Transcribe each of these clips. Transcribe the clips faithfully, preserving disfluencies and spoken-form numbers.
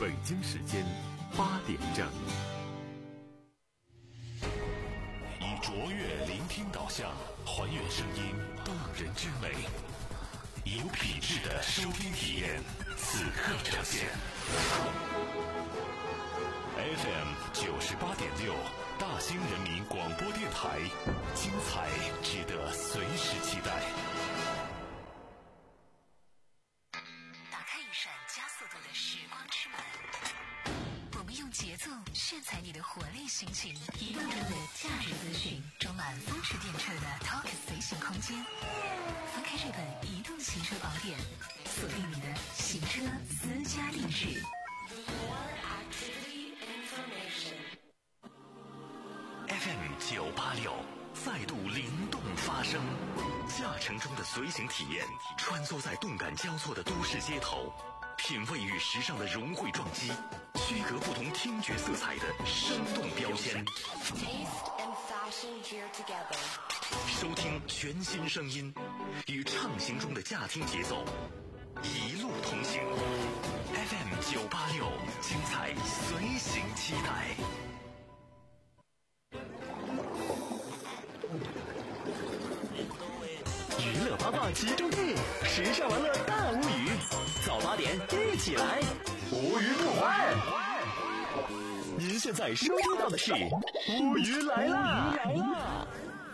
北京时间八点整。以卓越聆听导向，还原声音动人之美，有品质的收听体验，此刻呈现。F M 九十八点六，大兴人民广播电台，精彩值得随时期待。 打开一扇加速度的时光之门，我们用节奏炫彩你的活力心情，移动中的价值资讯，装满风驰电掣的 Talk 随行空间。翻开这本移动行车宝典，锁定你的行车私家定制。 F M 九八六，赛度灵动发生，驾乘中的随行体验，穿梭在动感交错的都市街头，品味与时尚的融汇撞击，区隔不同听觉色彩的生动标签。收听全新声音，与畅行中的驾听节奏，一路同行。F M 九八六，精彩随行期待。娱乐八卦集中地，时尚玩乐大无语，早八点一起来，无语不欢。您现在收听到的是无语来啦！来啦！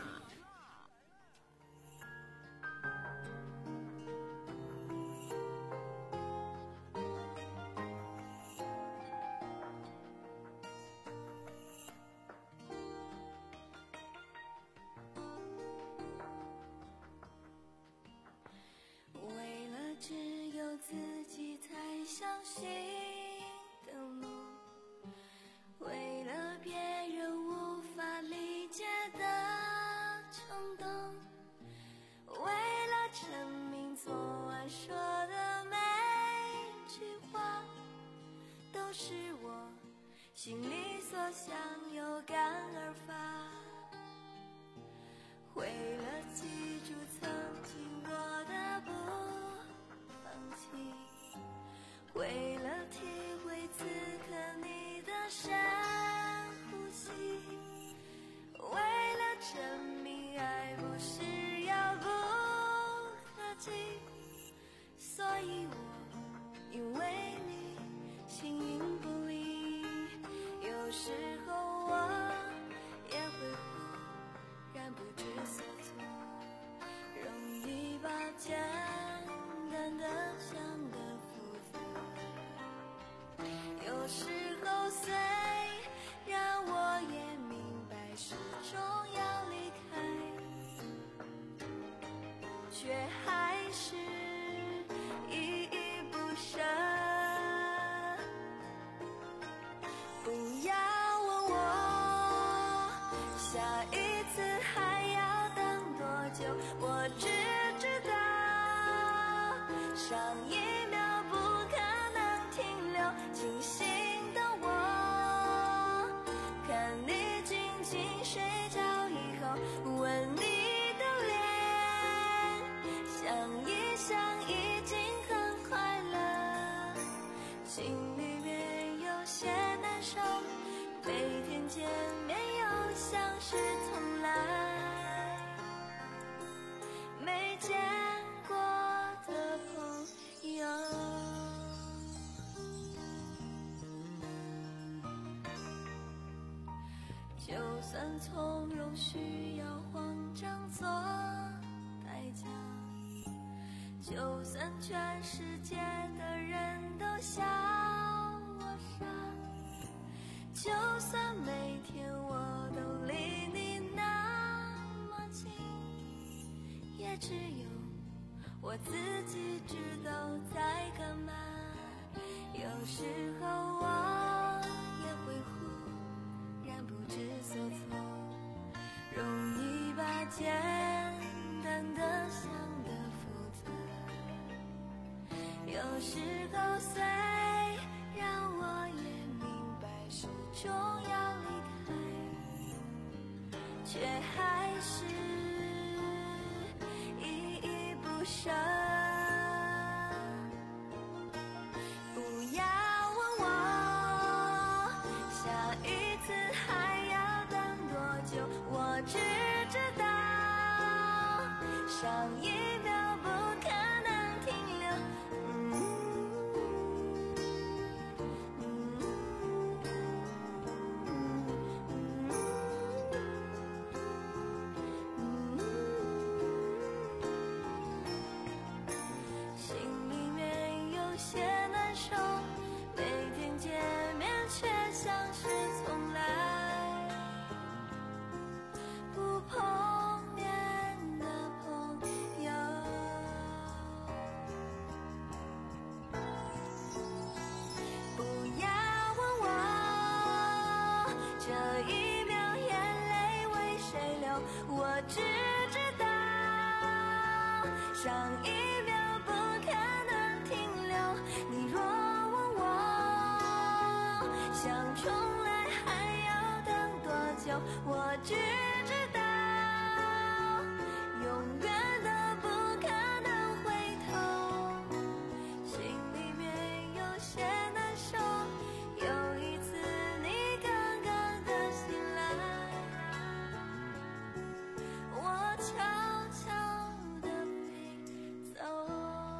自己才相信的路，为了别人无法理解的冲动，为了证明昨晚说的每句话都是我心里所想，有感而发，为了记住曾经过的不放弃，为了体会此刻你的深呼吸，为了证明爱不是遥不可及，所以我因为你形影不离，有时候我也会忽然不知所措，容易把简单的想得复杂，有时候虽然我也明白始终要离开，却还是依依不舍。不要问我下一次还要等多久，我只知道上一秒不可能停留，清醒的我看你静静睡着以后，吻你的脸，想一想已经很快乐，心里面有些难受，每天见面又像是从来没见过的朋友。就算从容需要慌张做代价，就算全世界的人都笑我傻，就算每天我都离你那么近，也只有我自己知道在干嘛。有时候我也会忽然不知所措，容易把简单的想得复杂，有时候虽然我也明白始终要离开，却还是依依不舍。不要问我上一秒不可能停留。你若问我想重来还要等多久，我只知道永远都不可能回头，心里面有些难受。有一次你刚刚的醒来，我悄悄地飞走。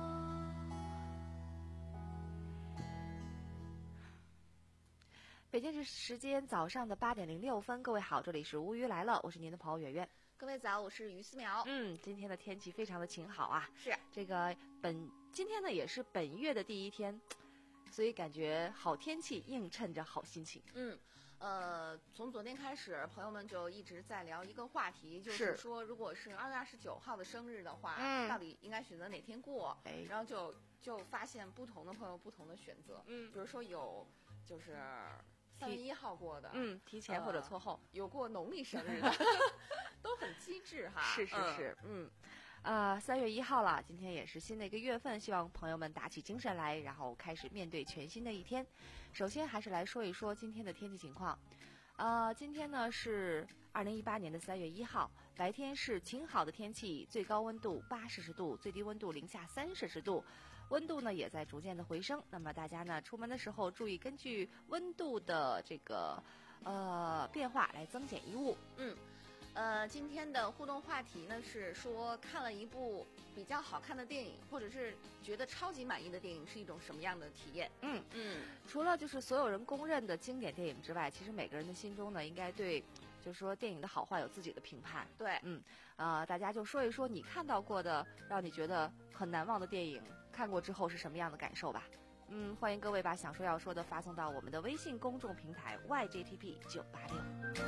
北京时间早上的八点零六分，各位好，这里是无鱼来了，我是您的朋友圆圆。 各位早，我是于思苗。 嗯，今天的天气非常的晴好啊， 是这个本今天呢也是本月的第一天，所以感觉好天气映衬着好心情。 嗯，呃，从昨天开始，朋友们就一直在聊一个话题，就是说，如果是二月二十九号的生日的话， 嗯， 到底应该选择哪天过？ 哎， 然后就就发现不同的朋友不同的选择。嗯，比如说有就是三月一号过的， 嗯，提前或者错后， 呃、有过农历生日的，都很机智哈。 是是是，嗯。呃，三月一号了，今天也是新的一个月份，希望朋友们打起精神来，然后开始面对全新的一天。首先还是来说一说今天的天气情况。呃，今天呢是二零一八年的三月一号，白天是晴好的天气，最高温度八摄氏度，最低温度零下三摄氏度，温度呢也在逐渐的回升。那么大家呢出门的时候注意根据温度的这个呃变化来增减衣物。 嗯。呃，今天的互动话题呢是说看了一部比较好看的电影，或者是觉得超级满意的电影是一种什么样的体验？ 嗯嗯， 除了就是所有人公认的经典电影之外，其实每个人的心中呢，应该对就是说电影的好坏有自己的评判。 对， 嗯，呃，大家就说一说你看到过的让你觉得很难忘的电影，看过之后是什么样的感受吧。嗯，欢迎各位把想说要说的发送到我们的微信公众平台 Y J T P 九八六。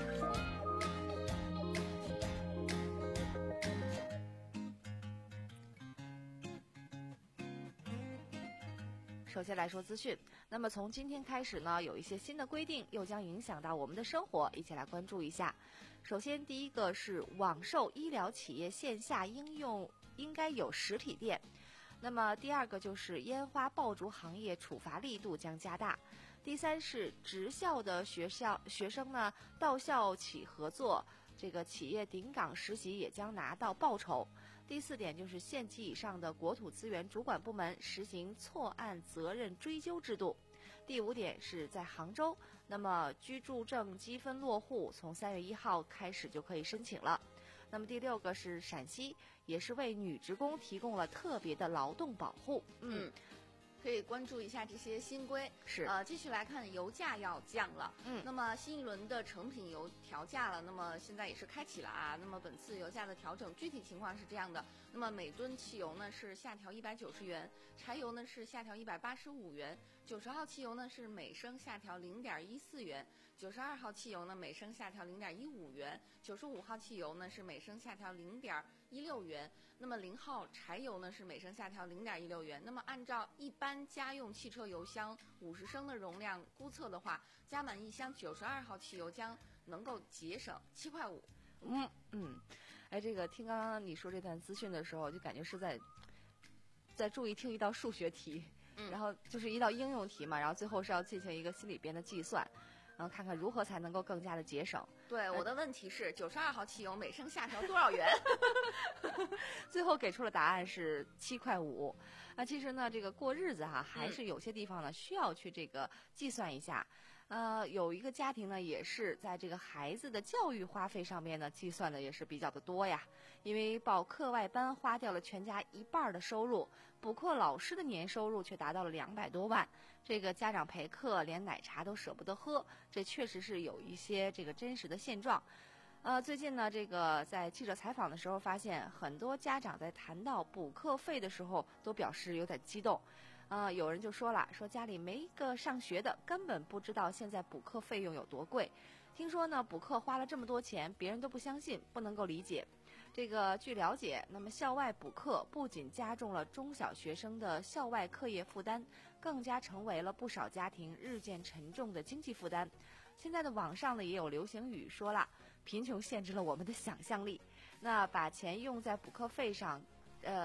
首先来说资讯，那么从今天开始呢，有一些新的规定又将影响到我们的生活，一起来关注一下。首先，第一个是网售医疗企业线下应用应该有实体店。那么第二个就是烟花爆竹行业处罚力度将加大。第三是职校的学校学生呢到校企合作，这个企业顶岗实习也将拿到报酬。第四点就是县级以上的国土资源主管部门实行错案责任追究制度。第五点是在杭州，那么居住证积分落户从三月一号开始就可以申请了。那么第六个是陕西，也是为女职工提供了特别的劳动保护。嗯。 嗯，可以关注一下这些新规。 是， 呃，继续来看，油价要降了。 嗯， 那么新一轮的成品油调价了，那么现在也是开启了啊。那么本次油价的调整具体情况是这样的：那么每吨汽油呢是下调一百九十元，柴油呢是下调一百八十五元，九十号汽油呢是每升下调零点一四元，九十二号汽油呢每升下调零点一五元，九十五号汽油呢是每升下调零点一六元，那么零号柴油呢是每升下调零点一六元。那么按照一般家用汽车油箱五十升的容量估测的话，加满一箱九十二号汽油将能够节省七块五。 嗯嗯，哎，这个听刚刚你说这段资讯的时候，就感觉是在在注意听一道数学题， 嗯、 然后就是一道应用题嘛，然后最后是要进行一个心里边的计算，然后看看如何才能够更加的节省。 对，我的问题是九十二号汽油每升下调多少元？ 最后给出了答案是七块五。那其实呢，这个过日子哈、啊，还是有些地方呢需要去这个计算一下。呃，有一个家庭呢，也是在这个孩子的教育花费上面呢，计算的也是比较的多呀。因为报课外班花掉了全家一半的收入，补课老师的年收入却达到了两百多万。这个家长陪课连奶茶都舍不得喝，这确实是有一些这个真实的现状。呃，最近呢，这个在记者采访的时候发现，很多家长在谈到补课费的时候，都表示有点激动。呃，有人就说了，说家里没个上学的，根本不知道现在补课费用有多贵。听说呢，补课花了这么多钱，别人都不相信，不能够理解。这个据了解，那么校外补课不仅加重了中小学生的校外课业负担，更加成为了不少家庭日渐沉重的经济负担。现在的网上呢也有流行语说了，贫穷限制了我们的想象力。那把钱用在补课费上，呃。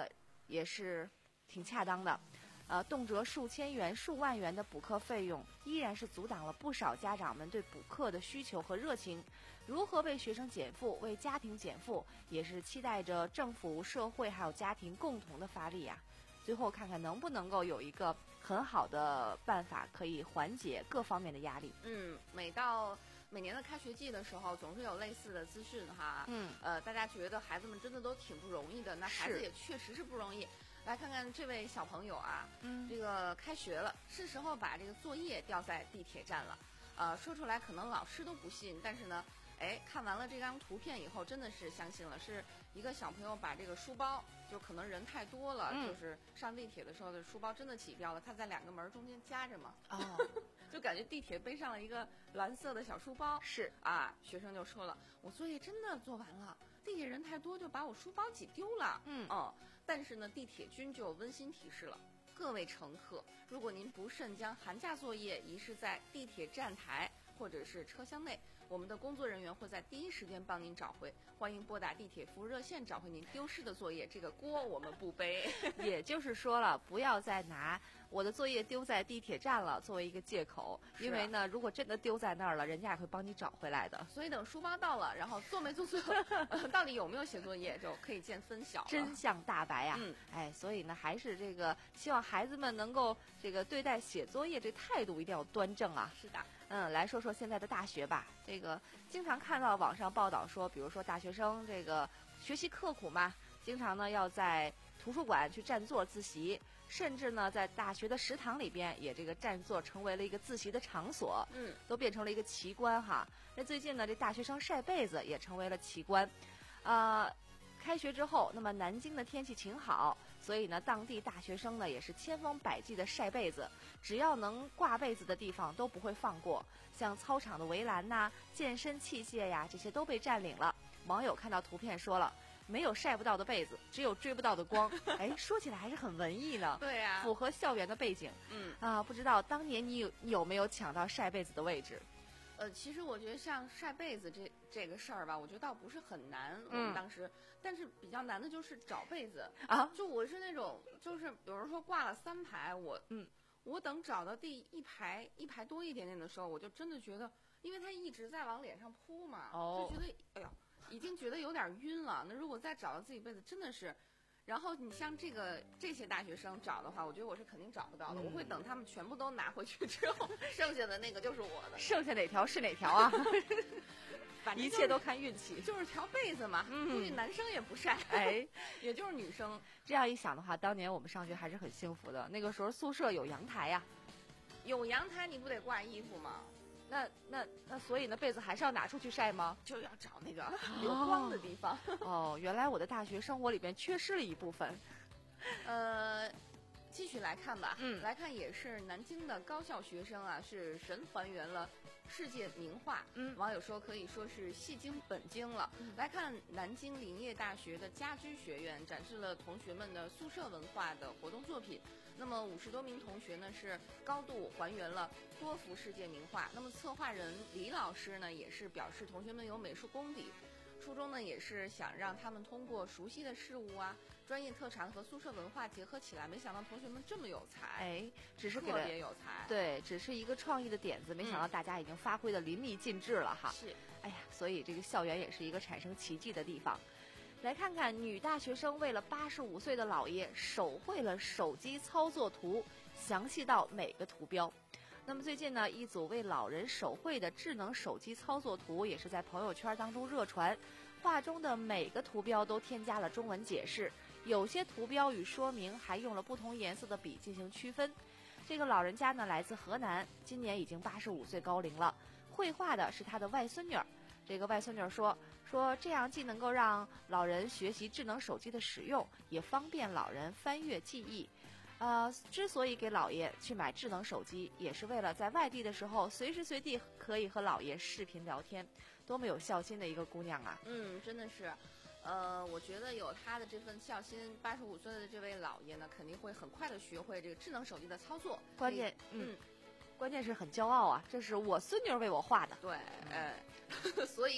也是挺恰当的。呃，动辄数千元、数万元的补课费用，依然是阻挡了不少家长们对补课的需求和热情。如何为学生减负、为家庭减负，也是期待着政府、社会还有家庭共同的发力啊。最后看看能不能够有一个很好的办法，可以缓解各方面的压力。 嗯，每到每年的开学季的时候，总是有类似的资讯哈。 嗯， 呃，大家觉得孩子们真的都挺不容易的，那孩子是也确实是不容易。来看看这位小朋友啊， 嗯这个开学了，是时候把这个作业掉在地铁站了。呃，说出来可能老师都不信，但是呢，哎，看完了这张图片以后，真的是相信了，是一个小朋友把这个书包，就可能人太多了， 嗯就是上地铁的时候的书包真的挤掉了，他在两个门中间夹着嘛， 哦， 就感觉地铁背上了一个蓝色的小书包。 是啊，学生就说了，我作业真的做完了，地铁人太多就把我书包挤丢了。 嗯哦，但是呢，地铁君就有温馨提示了。各位乘客，如果您不慎将寒假作业遗失在地铁站台或者是车厢内，我们的工作人员会在第一时间帮您找回。欢迎拨打地铁服务热线找回您丢失的作业，这个锅我们不背。 也就是说了，不要再拿我的作业丢在地铁站了作为一个借口， 是因为呢，如果真的丢在那儿了，人家也会帮你找回来的。 所以等书包到了，然后做没做错，呃、到底有没有写作业，就可以见分晓了。 真相大白呀、 嗯， 哎，所以呢，还是这个希望孩子们能够这个对待写作业这态度一定要端正啊。 是的。 嗯，来说说现在的大学吧。这个经常看到网上报道说，比如说大学生这个学习刻苦嘛，经常呢要在图书馆去占座自习，甚至呢在大学的食堂里边也这个占座成为了一个自习的场所， 嗯， 都变成了一个奇观哈。那最近呢，这大学生晒被子也成为了奇观，啊、开学之后，那么南京的天气晴好，所以呢，当地大学生呢也是千方百计的晒被子，只要能挂被子的地方都不会放过，像操场的围栏呐、健身器械呀，这些都被占领了。网友看到图片说了，没有晒不到的被子，只有追不到的光。哎，说起来还是很文艺呢， 对呀、 符合校园的背景。 嗯啊，不知道当年你有你有没有抢到晒被子的位置？ 呃，其实我觉得像晒被子这这个事儿吧，我觉得倒不是很难。我嗯们当时，但是比较难的就是找被子啊。 就我是那种，就是比如说挂了三排，我嗯， 我等找到第一排一排多一点点的时候，我就真的觉得，因为它一直在往脸上扑嘛， 哦就觉得哎呀，已经觉得有点晕了。那如果再找到自己被子，真的是。然后你像这个这些大学生找的话，我觉得我是肯定找不到的。 嗯我会等他们全部都拿回去之后，剩下的那个就是我的。 剩下哪条是哪条啊？ 反正就是一切都看运气。 就是条被子嘛， 嗯估计男生也不晒， 哎， 也就是女生。 这样一想的话，当年我们上学还是很幸福的。那个时候宿舍有阳台呀、 有阳台你不得挂衣服吗？ 那那那，所以呢，被子还是要拿出去晒吗？ 就要找那个有光的地方。 哦，原来我的大学生活里边缺失了一部分。 呃，继续来看吧， 嗯来看也是南京的高校学生啊，是神还原了世界名画。 嗯网友说可以说是戏精本精了。来看南京林业大学的家居学院展示了同学们的宿舍文化的活动作品。那么五十多名同学呢是高度还原了多幅世界名画。那么策划人李老师呢也是表示同学们有美术功底。初衷呢也是想让他们通过熟悉的事物啊、专业特长和宿舍文化结合起来，没想到同学们这么有才， 哎，只是给特了别有才。 对，只是一个创意的点子，没想到大家已经发挥的淋漓尽致了哈。 是， 哎呀，所以这个校园也是一个产生奇迹的地方。来看看女大学生为了八十五岁的姥爷手绘了手机操作图，详细到每个图标。那么最近呢，一组为老人手绘的智能手机操作图也是在朋友圈当中热传。画中的每个图标都添加了中文解释，有些图标与说明还用了不同颜色的笔进行区分。这个老人家呢来自河南，今年已经八十五岁高龄了。绘画的是他的外孙女儿。这个外孙女儿说说这样既能够让老人学习智能手机的使用，也方便老人翻阅记忆。呃，之所以给姥爷去买智能手机，也是为了在外地的时候随时随地可以和姥爷视频聊天，多么有孝心的一个姑娘啊！ 嗯，真的是。呃，我觉得有他的这份孝心，八十五岁的这位老爷呢，肯定会很快的学会这个智能手机的操作。 关键， 嗯， 嗯关键是很骄傲啊，这是我孙女儿为我画的。 对，呃，所以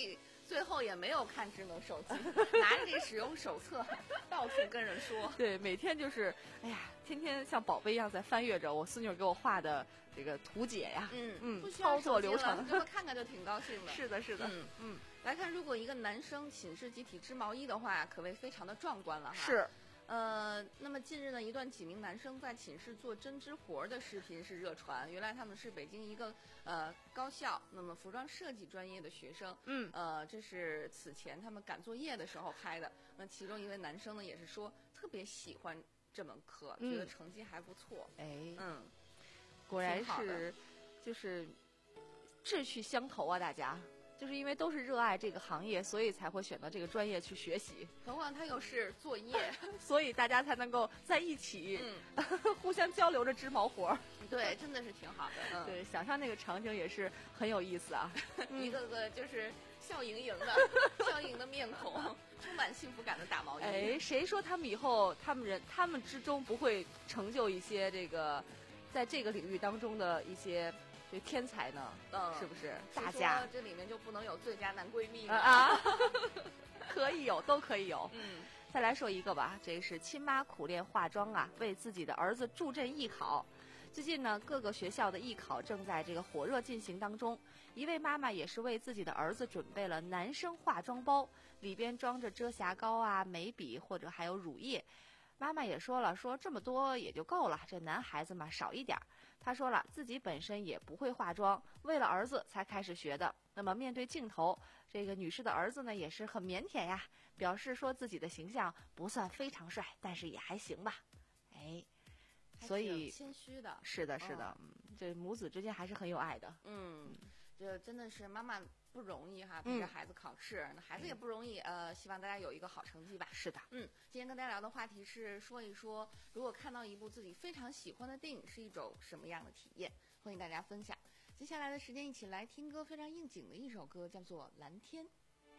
最后也没有看智能手机，拿着这使用手册到处跟人说。 对，每天就是哎呀，天天像宝贝一样在翻阅着我孙女给我画的这个图解呀， 嗯嗯不需要操作手机流程了这么看看就挺高兴的。 是的，是的， 嗯嗯， 来看，如果一个男生寝室集体织毛衣的话，可谓非常的壮观了哈。 是。 呃，那么近日呢，一段几名男生在寝室做针织活的视频是热传。原来他们是北京一个呃高校，那么服装设计专业的学生。 嗯， 呃，这是此前他们赶作业的时候拍的。那其中一位男生呢，也是说特别喜欢这门课， 嗯、 觉得成绩还不错。 哎， 嗯， 果然是，就是志趣相投啊，大家。就是因为都是热爱这个行业，所以才会选择这个专业去学习。 何况他又是作业， 所以大家才能够在一起， 嗯， 互相交流着织毛活。 对，真的是挺好的。嗯， 对，想象那个场景也是很有意思啊， 一个个就是笑盈盈的、笑盈盈的面孔，充满幸福感的打毛衣。 哎，谁说他们以后他们人他们之中不会成就一些这个，在这个领域当中的一些。这天才呢？ 嗯， 是不是？ 大家这里面就不能有最佳男闺蜜啊啊？可以有，都可以有。 嗯， 再来说一个吧，这是亲妈苦练化妆啊，为自己的儿子助阵艺考。最近呢，各个学校的艺考正在这个火热进行当中。一位妈妈也是为自己的儿子准备了男生化妆包，里边装着遮瑕膏啊、眉笔或者还有乳液。妈妈也说了，说这么多也就够了，这男孩子嘛少一点。她说了，自己本身也不会化妆，为了儿子才开始学的。那么面对镜头，这个女士的儿子呢也是很腼腆呀，表示说自己的形象不算非常帅，但是也还行吧。哎，所以谦虚的， 是的，是的，嗯，这母子之间还是很有爱的。 嗯，这真的是妈妈不容易哈，陪着孩子考试，那、嗯、孩子也不容易。呃，希望大家有一个好成绩吧。 是的， 嗯，今天跟大家聊的话题是说一说，如果看到一部自己非常喜欢的电影，是一种什么样的体验？欢迎大家分享。接下来的时间，一起来听歌，非常应景的一首歌，叫做《蓝天》。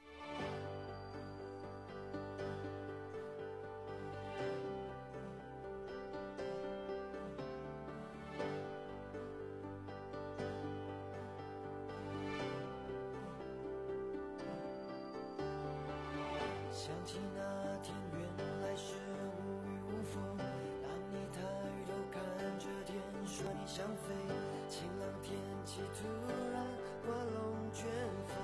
想起那天原来是无雨无风，当你抬头看着天说你想飞，晴朗天气突然刮龙卷风，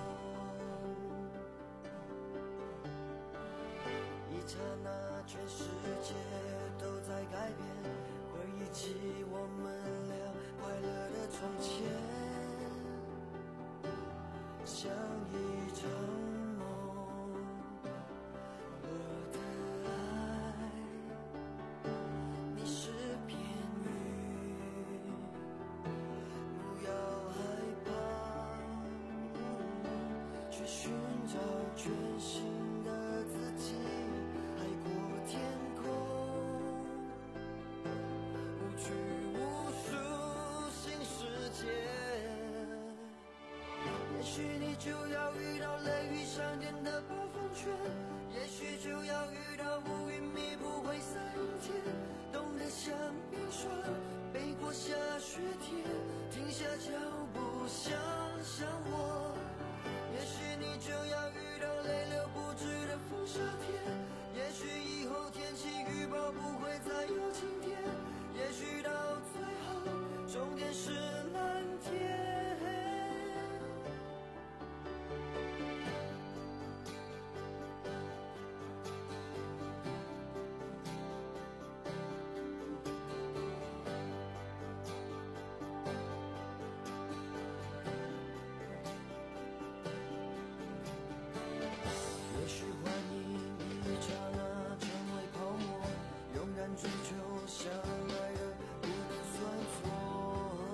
一刹那全世界都在改变，回忆起我们俩快乐的从前，像一场全新的自己，海阔天空，无拘无束新世界。也许你就要遇到雷雨闪电的暴风圈，也许就要遇到乌云密布灰色阴天，冻得像冰霜，背过下雪天，停下脚步想想我。也许你就要遇到泪流不止的风沙天，也许以后天气预报不会再有晴天，也许到最后终点是蓝天。也许幻影一刹那成为泡沫，勇敢追求相爱的不能算错。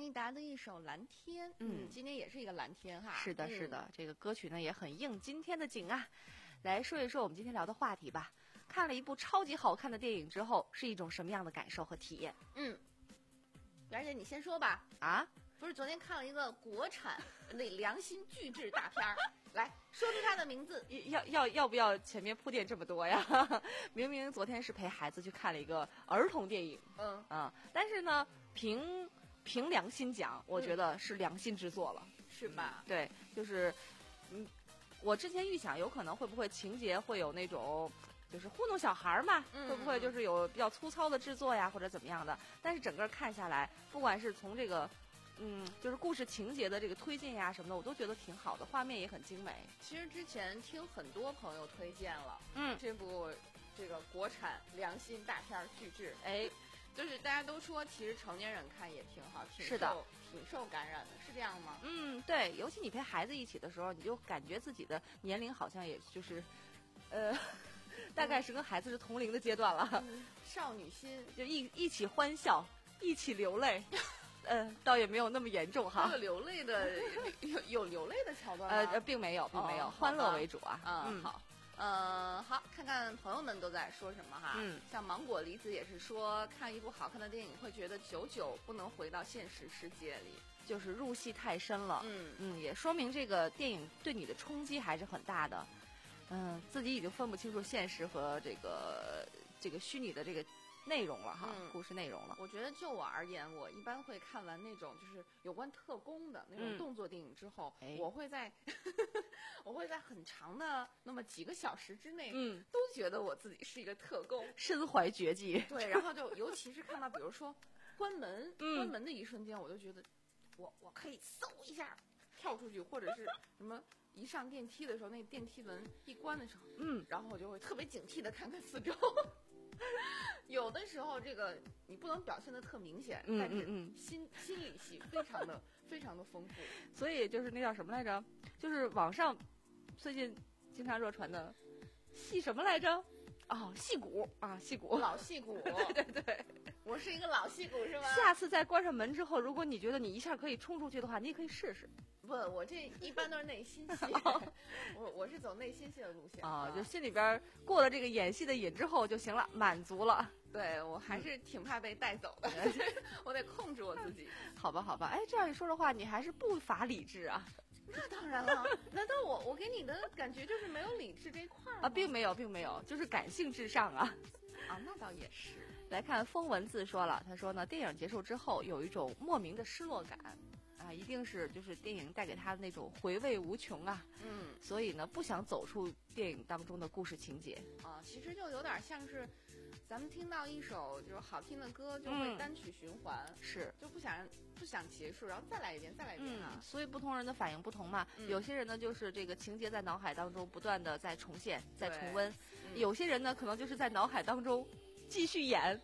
一达的一首《蓝天》， 嗯今天也是一个蓝天哈。 是的， 嗯是的，这个歌曲呢也很应今天的景啊。来说一说我们今天聊的话题吧。看了一部超级好看的电影之后，是一种什么样的感受和体验嗯，袁姐你先说吧。 啊？ 不是昨天看了一个国产那良心巨制大片儿，来说出它的名字。 要要要不要前面铺垫这么多呀？明明昨天是陪孩子去看了一个儿童电影， 嗯， 啊，但是呢，凭凭良心讲，我觉得是良心之作了， 是吧？ 对，就是，嗯，我之前预想有可能会不会情节会有那种。就是糊弄小孩儿嘛， 嗯会不会就是有比较粗糙的制作呀，或者怎么样的？但是整个看下来，不管是从这个，嗯，就是故事情节的这个推进呀什么的，我都觉得挺好的，画面也很精美。 其实之前听很多朋友推荐了， 嗯， 这部这个国产良心大片儿巨制， 哎， 就是大家都说其实成年人看也挺好，挺是的受挺受感染的，是这样吗？ 嗯，对，尤其你陪孩子一起的时候，你就感觉自己的年龄好像也就是，呃。大概是跟孩子是同龄的阶段了， 嗯、少女心， 就一一起欢笑，一起流泪，呃，倒也没有那么严重哈。 这个流泪的有有流泪的桥段吗？ 呃，并没有，并没有， 哦、 欢乐为主啊。 嗯， 嗯好，呃，好，看看朋友们都在说什么哈。 嗯， 像芒果梨子也是说，看一部好看的电影会觉得久久不能回到现实世界里， 就是入戏太深了。 嗯嗯，也说明这个电影对你的冲击还是很大的。嗯，自己已经分不清楚现实和这个这个虚拟的这个内容了哈， 嗯、 故事内容了。 我觉得就我而言，我一般会看完那种就是有关特工的那种动作电影之后， 嗯、 我会在我会在很长的那么几个小时之内， 嗯， 都觉得我自己是一个特工， 身怀绝技。 对，然后就尤其是看到比如说关门、 嗯、 关门的一瞬间，我就觉得我我可以嗖一下跳出去，或者是什么。一上电梯的时候，那电梯门一关的时候， 嗯， 然后我就会特别警惕的看看四周。有的时候，这个你不能表现的特明显， 嗯、 但是嗯心心理戏非常的非常的丰富。 所以就是那叫什么来着？就是网上最近经常热传的戏什么来着？哦，戏骨啊，戏骨， 老戏骨。 对对对， 我是一个老戏骨是吗？ 下次在关上门之后，如果你觉得你一下可以冲出去的话，你也可以试试。 不，我这一般都是内心戏，我我是走内心戏的路线啊，就心里边过了这个演戏的瘾之后就行了，满足了。 对我还是挺怕被带走的，我得控制我自己。 好吧，好吧，哎，这样一说的话，你还是不乏理智啊。 那当然了，难道我我给你的感觉就是没有理智这一块啊？并没有，并没有，就是感性至上啊。 啊，那倒也是。 来看风文字说了，他说呢，电影结束之后有一种莫名的失落感。啊，一定是就是电影带给他的那种回味无穷啊， 嗯， 所以呢不想走出电影当中的故事情节啊，其实就有点像是咱们听到一首就是好听的歌就会单曲循环， 嗯、是就不想不想结束，然后再来一遍再来一遍啊、 嗯。所以不同人的反应不同嘛， 嗯、 有些人呢就是这个情节在脑海当中不断的在重现在重温， 嗯、 有些人呢可能就是在脑海当中继续演。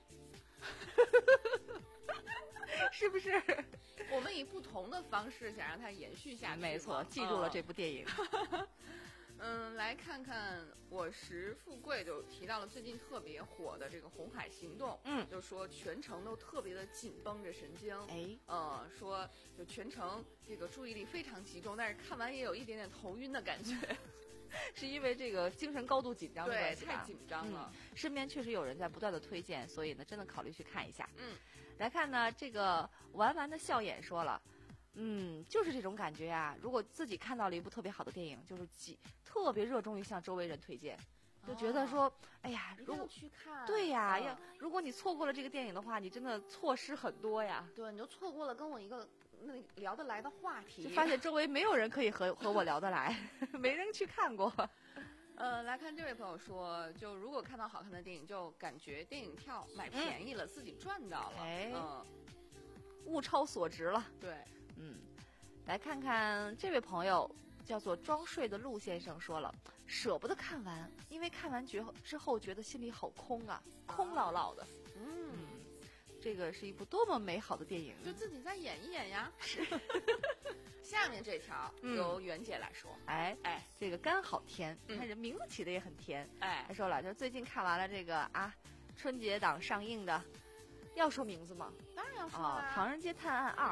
是不是？ 我们以不同的方式想让它延续下去。 没错，记住了这部电影。 嗯，来看看我食富贵就提到了最近特别火的这个红海行动， 嗯， 就说全程都特别的紧绷着神经， 哎， 呃，说就全程这个注意力非常集中，但是看完也有一点点头晕的感觉。 是因为这个精神高度紧张的关系吧？ 对，太紧张了、 嗯。身边确实有人在不断的推荐，所以呢，真的考虑去看一下。 嗯， 来看呢，这个玩玩的笑眼说了，嗯，就是这种感觉呀、啊。如果自己看到了一部特别好的电影，就是几特别热衷于向周围人推荐，就觉得说，哦、哎呀，如果去看， 对呀， 嗯、 要如果你错过了这个电影的话，你真的错失很多呀。 对，你就错过了跟我一个。那聊得来的话题， 就发现周围没有人可以和和我聊得来，没人去看过。 呃，来看这位朋友说，就如果看到好看的电影，就感觉电影票买便宜了，嗯、自己赚到了， 哎， 嗯， 物超所值了。 对， 嗯，来看看这位朋友叫做装睡的陆先生说了，舍不得看完，因为看完觉之后觉得心里好空啊，空落落的。 嗯。 嗯，这个是一部多么美好的电影， 就自己再演一演呀。 是。 下面这条由袁姐来说。 嗯、哎哎， 这个肝好甜， 嗯、 看这名字起的也很甜。 哎， 他说了，就最近看完了这个啊，春节档上映的，要说名字吗？ 当然要说啊，《唐人街探案二》。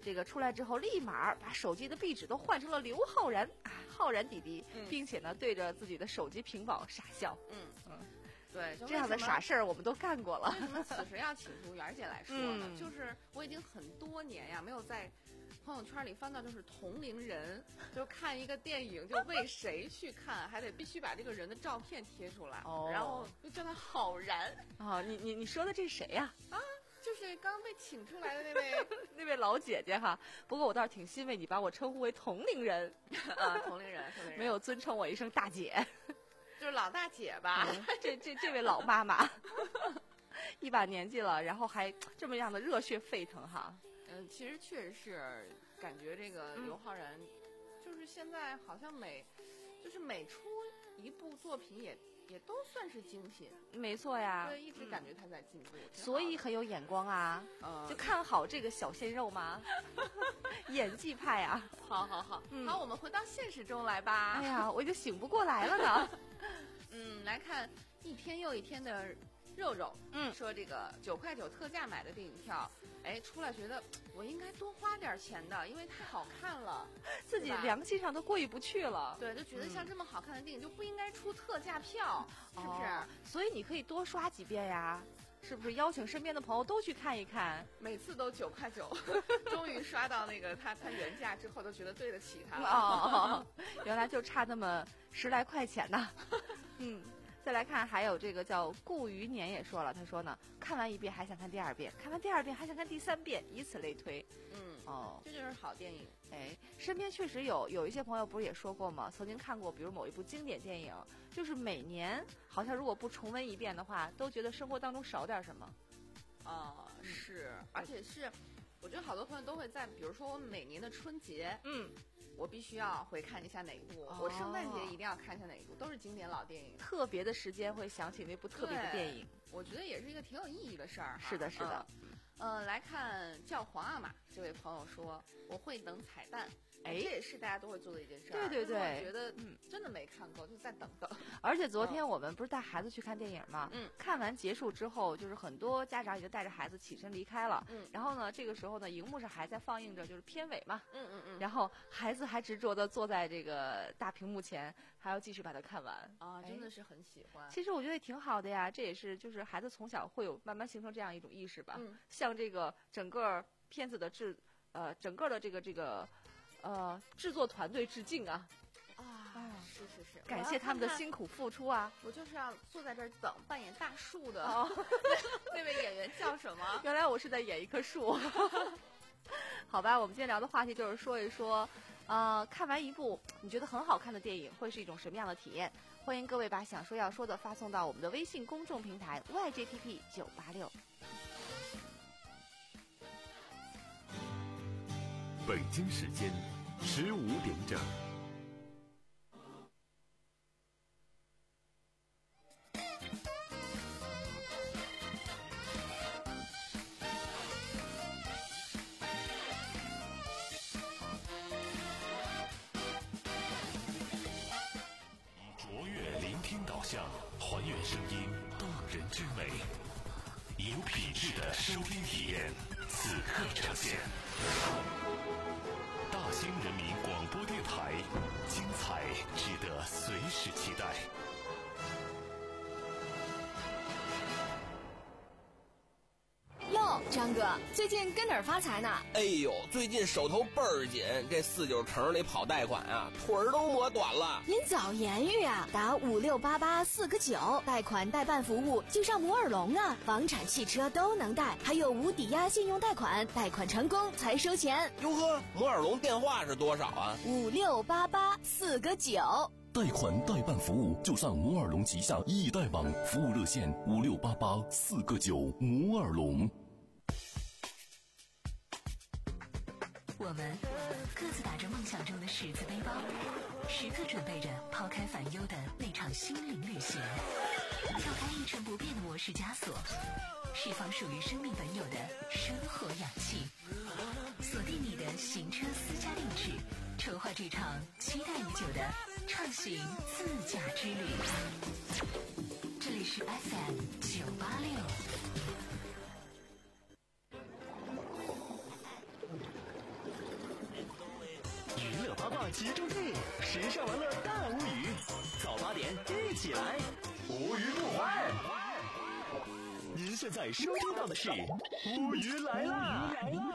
这个出来之后，立马把手机的壁纸都换成了刘昊然啊，昊然弟弟， 嗯并且呢对着自己的手机屏保傻笑。 嗯嗯，对，就这样的为什么傻事儿我们都干过了。 为什么此时要请出媛儿姐来说呢？ 嗯就是我已经很多年呀没有在朋友圈里翻到就是同龄人，就看一个电影就为谁去看，还得必须把这个人的照片贴出来， 哦然后就叫他浩然啊，你你你说的这是谁呀、 啊，就是刚被请出来的那位那位老姐姐哈。不过我倒是挺欣慰你把我称呼为同龄人， 啊同龄人，同龄人没有尊称我一声大姐。 就是老大姐吧。 嗯这这这位老妈妈，一把年纪了，然后还这么样的热血沸腾哈。 嗯，其实确实是感觉这个刘昊然，就是现在好像每，就是每出一部作品也也都算是精品， 没错呀， 对，一直嗯感觉他在进步，挺好的所以很有眼光啊， 嗯， 就看好这个小鲜肉嘛，演技派啊。 好好好， 嗯好，我们回到现实中来吧。 哎呀，我已经醒不过来了呢。 嗯，来看一天又一天的肉肉， 嗯说这个九块九特价买的电影票，哎，出来觉得我应该多花点钱的，因为太好看了， 自己是吧良心上都过意不去了。 对，就觉得像这么好看的电影就不应该出特价票，是不是？ 哦所以你可以多刷几遍呀，是不是？邀请身边的朋友都去看一看。 每次都九块九，终于刷到那个它它原价之后，都觉得对得起它了。 哦，原来就差那么十来块钱呢。嗯，再来看，还有这个叫顾余年也说了，他说呢，看完一遍还想看第二遍，看完第二遍还想看第三遍，以此类推。 嗯， 哦， 这就是好电影。 哎，身边确实有有一些朋友不是也说过吗？曾经看过，比如某一部经典电影，就是每年好像如果不重温一遍的话，都觉得生活当中少点什么。 啊、是，而且是，我觉得好多朋友都会在，比如说我每年的春节， 嗯， 我必须要回看一下哪一部， 哦我圣诞节一定要看一下哪一部，都是经典老电影。 特别的时间会想起那部特别的电影。 我觉得也是一个挺有意义的事儿哈。 是的，是的。 嗯呃，来看叫皇阿玛这位朋友说，我会等彩蛋。 哎这也是大家都会做的一件事儿。 对对对就是我觉得嗯真的没看够，就再等等。 而且昨天我们不是带孩子去看电影吗？ 嗯， 看完结束之后，就是很多家长已经带着孩子起身离开了。 嗯然后呢，这个时候呢，荧幕上还在放映着就是片尾嘛。 嗯嗯嗯。 然后孩子还执着的坐在这个大屏幕前，还要继续把它看完。 啊，真哎的是很喜欢。 其实我觉得也挺好的呀，这也是就是孩子从小会有慢慢形成这样一种意识吧， 嗯向这个整个片子的制呃整个的这个这个呃制作团队致敬啊， 啊，是是是， 感谢他们的我要看看。 辛苦付出啊。 我就是要坐在这儿等，扮演大树的、 哦， 那位演员叫什么？ 原来我是在演一棵树。好吧，我们今天聊的话题就是说一说，呃，看完一部你觉得很好看的电影会是一种什么样的体验？欢迎各位把想说要说的发送到我们的微信公众平台 Y J T P 九八六。 北京时间十五点整。以卓越聆听导向，还原声音动人之美，有品质的收听体验，此刻呈现。大兴人民广播电台，精彩值得随时期待。 哟，张哥，最近跟哪儿发财呢？ 哎呦，最近手头倍儿紧，这四九城里跑贷款啊，腿儿都磨短了。 您早言语啊！打五六八八四个九，贷款代办服务就上摩尔龙啊，房产、汽车都能贷，还有无抵押信用贷款，贷款成功才收钱。 哟呵，摩尔龙电话是多少啊？ 五六八八四个九。 贷款代办服务就上摩尔龙旗下易贷网，服务热线五六八八四个九。摩尔龙。 我们各自打着梦想中的十字背包，时刻准备着抛开烦忧的那场心灵旅行，跳开一成不变的模式枷锁，释放属于生命本有的生活氧气，锁定你的行车私家定制，筹划这场期待已久的畅行自驾之旅。这里是 F M 九八六。 集中地，时尚玩乐大无语，早八点一起来，无语不欢。您现在收听到的是无语来啦！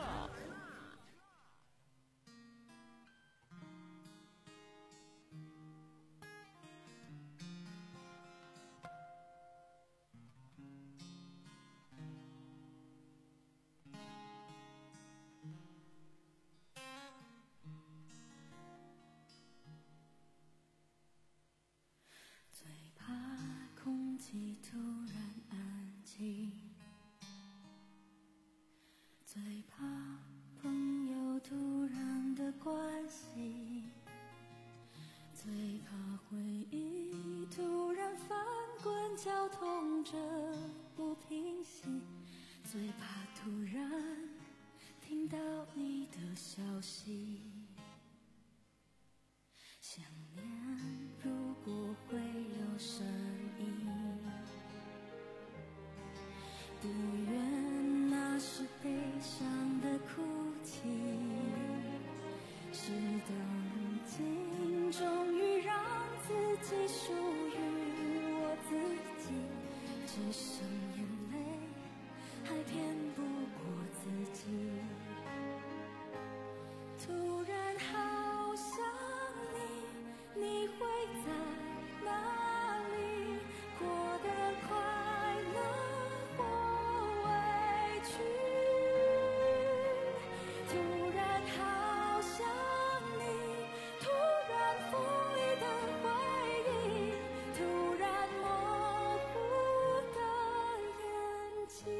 突然安静，最怕朋友突然的关心，最怕回忆突然翻滚绞痛着不平息，最怕突然听到你的消息。想念如果会有声音，不愿那是悲伤的哭泣，事到如今终于让自己属于我自己，只剩眼泪还骗不过自己。突然好想你，你会在哪里？过得快乐或委屈？突然好想你，突然锋利的回忆，突然模糊的眼睛。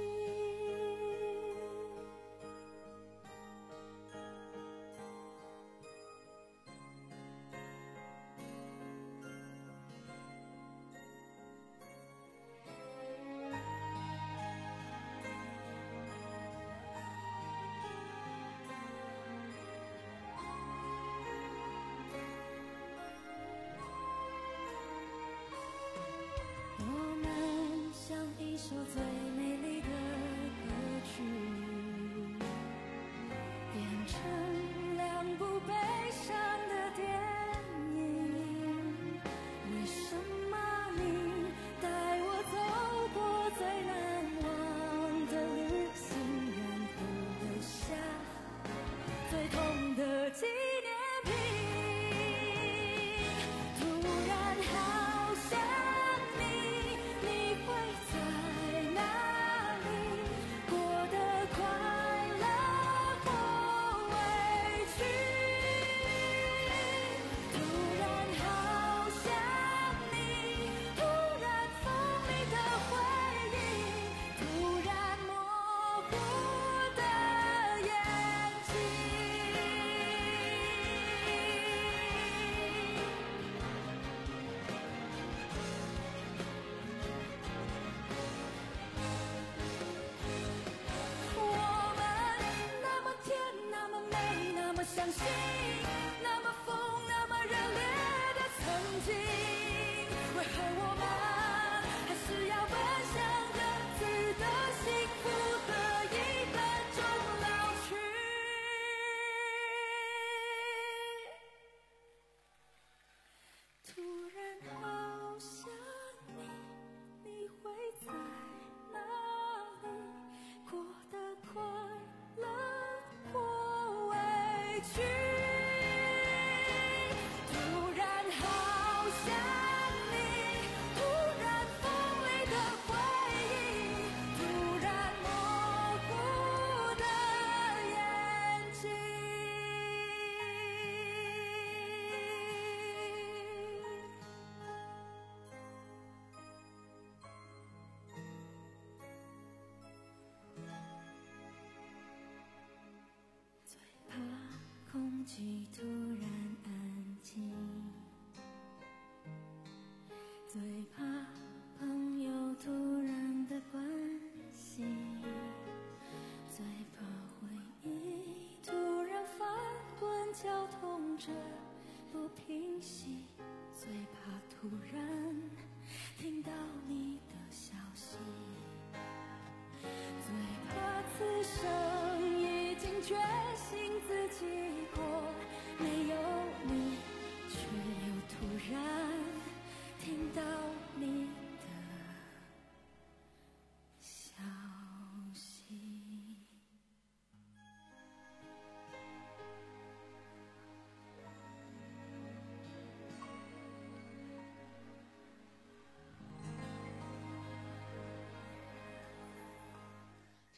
我们像一首最美丽的歌曲，变成两部悲伤的电影。为什么你带我走过最难忘的旅行，然后留下最痛的纪念品？突然好想你，你会在哪里？过得快乐或委屈？突然好想你，突然锋利的回忆，突然模糊的眼睛。我们那么甜，那么美，那么相信，那么疯，那么热烈的曾经，为何我们还是要奔向各自的幸福的一分钟老去？突然好想你，你会在哪里？过得快乐或委屈？突然好想你，突然锋利的回忆，突然模糊的眼睛。最怕空气突然安静，最怕朋友突然的关心，最怕回忆突然翻滚绞痛着不平息，最怕突然听到你的消息，最怕此生已经决心自己过，没有你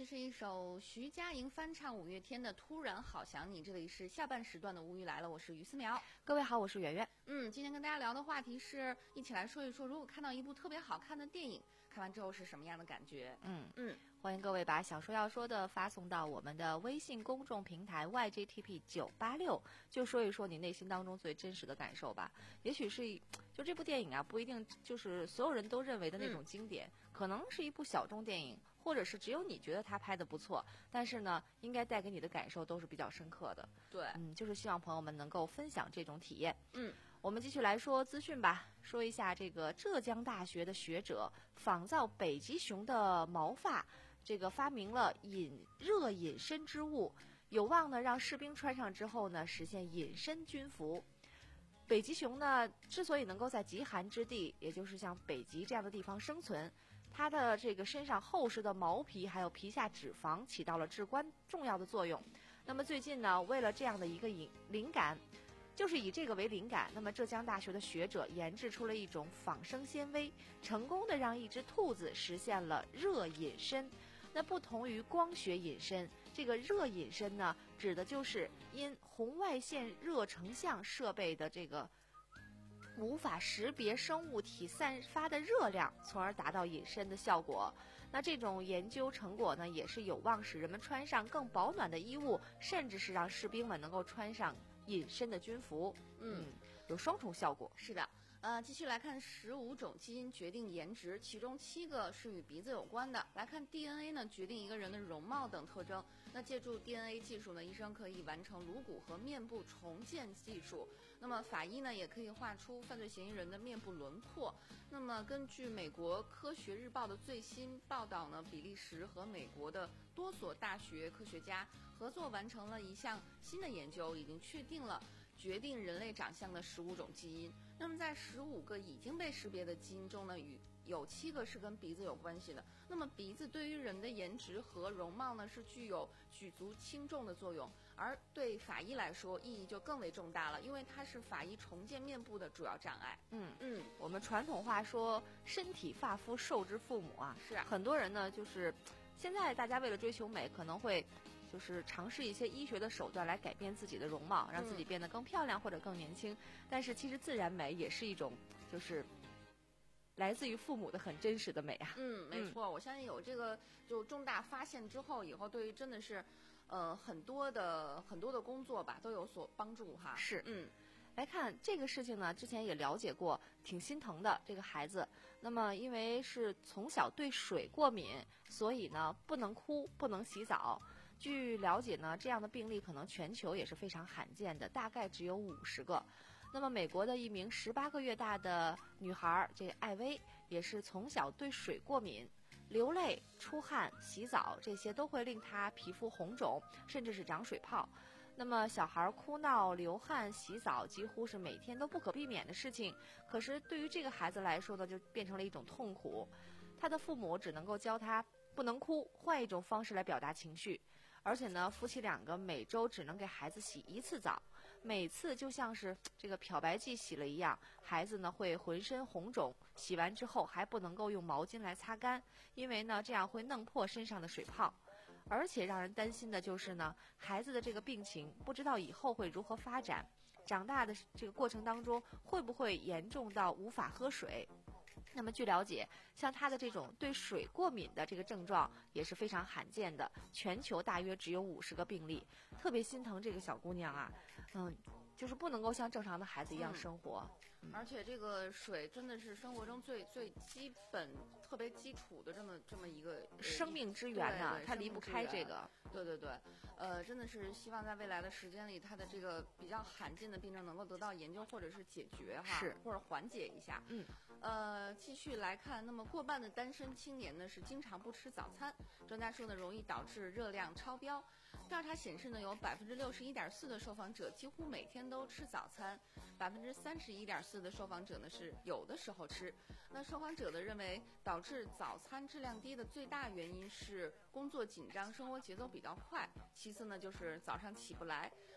这是一首徐佳莹翻唱五月天的《突然好想你》。这里是下半时段的无语来了，我是于思苗。 各位好，我是圆圆。 嗯，今天跟大家聊的话题是一起来说一说，如果看到一部特别好看的电影，看完之后是什么样的感觉？ 嗯嗯， 欢迎各位把想说要说的发送到我们的微信公众平台 Y J T P 九八六，就说一说你内心当中最真实的感受吧。也许是就这部电影啊，不一定就是所有人都认为的那种经典，嗯、可能是一部小众电影。或者是只有你觉得他拍的不错，但是呢，应该带给你的感受都是比较深刻的。 对， 嗯，就是希望朋友们能够分享这种体验。 嗯， 我们继续来说资讯吧，说一下这个浙江大学的学者仿造北极熊的毛发，这个发明了隐热隐身之物，有望呢让士兵穿上之后呢实现隐身军服。北极熊呢之所以能够在极寒之地，也就是像北极这样的地方生存，它的这个身上厚实的毛皮还有皮下脂肪起到了至关重要的作用。那么最近呢，为了这样的一个灵灵感，就是以这个为灵感，那么浙江大学的学者研制出了一种仿生纤维，成功的让一只兔子实现了热隐身。那不同于光学隐身，这个热隐身呢，指的就是因红外线热成像设备的这个无法识别生物体散发的热量，从而达到隐身的效果。那这种研究成果呢，也是有望使人们穿上更保暖的衣物，甚至是让士兵们能够穿上隐身的军服。 嗯， 有双重效果。 是的。呃，继续来看十五种基因决定颜值，其中七个是与鼻子有关的。来看 D N A 呢，决定一个人的容貌等特征。那借助 D N A 技术呢，医生可以完成颅骨和面部重建技术。那么法医呢，也可以画出犯罪嫌疑人的面部轮廓。那么根据美国科学日报的最新报道呢，比利时和美国的多所大学科学家合作完成了一项新的研究，已经确定了决定人类长相的十五种基因。那么在十五个已经被识别的基因中呢，与有七个是跟鼻子有关系的。那么鼻子对于人的颜值和容貌呢，是具有举足轻重的作用，而对法医来说意义就更为重大了，因为它是法医重建面部的主要障碍。 嗯嗯， 我们传统话说身体发肤受之父母啊， 是啊， 很多人呢就是现在大家为了追求美，可能会就是尝试一些医学的手段来改变自己的容貌，让自己变得更漂亮或者更年轻。但是其实自然美也是一种就是来自于父母的很真实的美啊。 嗯，没错，嗯、我相信有这个就重大发现之后，以后对于真的是呃很多的很多的工作吧都有所帮助哈。 是， 嗯。 来看这个事情呢，之前也了解过，挺心疼的这个孩子。那么因为是从小对水过敏，所以呢不能哭，不能洗澡。据了解呢，这样的病例可能全球也是非常罕见的，大概只有五十个。那么美国的一名十八个月大的女孩，这个艾薇也是从小对水过敏，流泪、出汗、洗澡这些都会令她皮肤红肿，甚至是长水泡。那么小孩哭闹、流汗、洗澡几乎是每天都不可避免的事情，可是对于这个孩子来说呢，就变成了一种痛苦。他的父母只能够教他不能哭，换一种方式来表达情绪。而且呢，夫妻两个每周只能给孩子洗一次澡，每次就像是这个漂白剂洗了一样，孩子呢会浑身红肿，洗完之后还不能够用毛巾来擦干，因为呢这样会弄破身上的水泡。而且让人担心的就是呢，孩子的这个病情不知道以后会如何发展，长大的这个过程当中会不会严重到无法喝水。那么据了解，像他的这种对水过敏的这个症状也是非常罕见的，全球大约只有五十个病例。特别心疼这个小姑娘啊，嗯，就是不能够像正常的孩子一样生活。 嗯、而且这个水真的是生活中最最基本、特别基础的这么这么一个生命之源呐、啊，它离不开这个。 对对对，呃，真的是希望在未来的时间里，它的这个比较罕见的病症能够得到研究或者是解决哈， 是或者缓解一下。 嗯， 呃，继续来看，那么过半的单身青年呢是经常不吃早餐，专家说呢容易导致热量超标。调查显示呢，有百分之六十一点四的受访者几乎每天都吃早餐，百分之三十一点四的受访者呢是有的时候吃。那受访者呢认为，导致早餐质量低的最大原因是工作紧张，生活节奏比较快。其次呢就是早上起不来。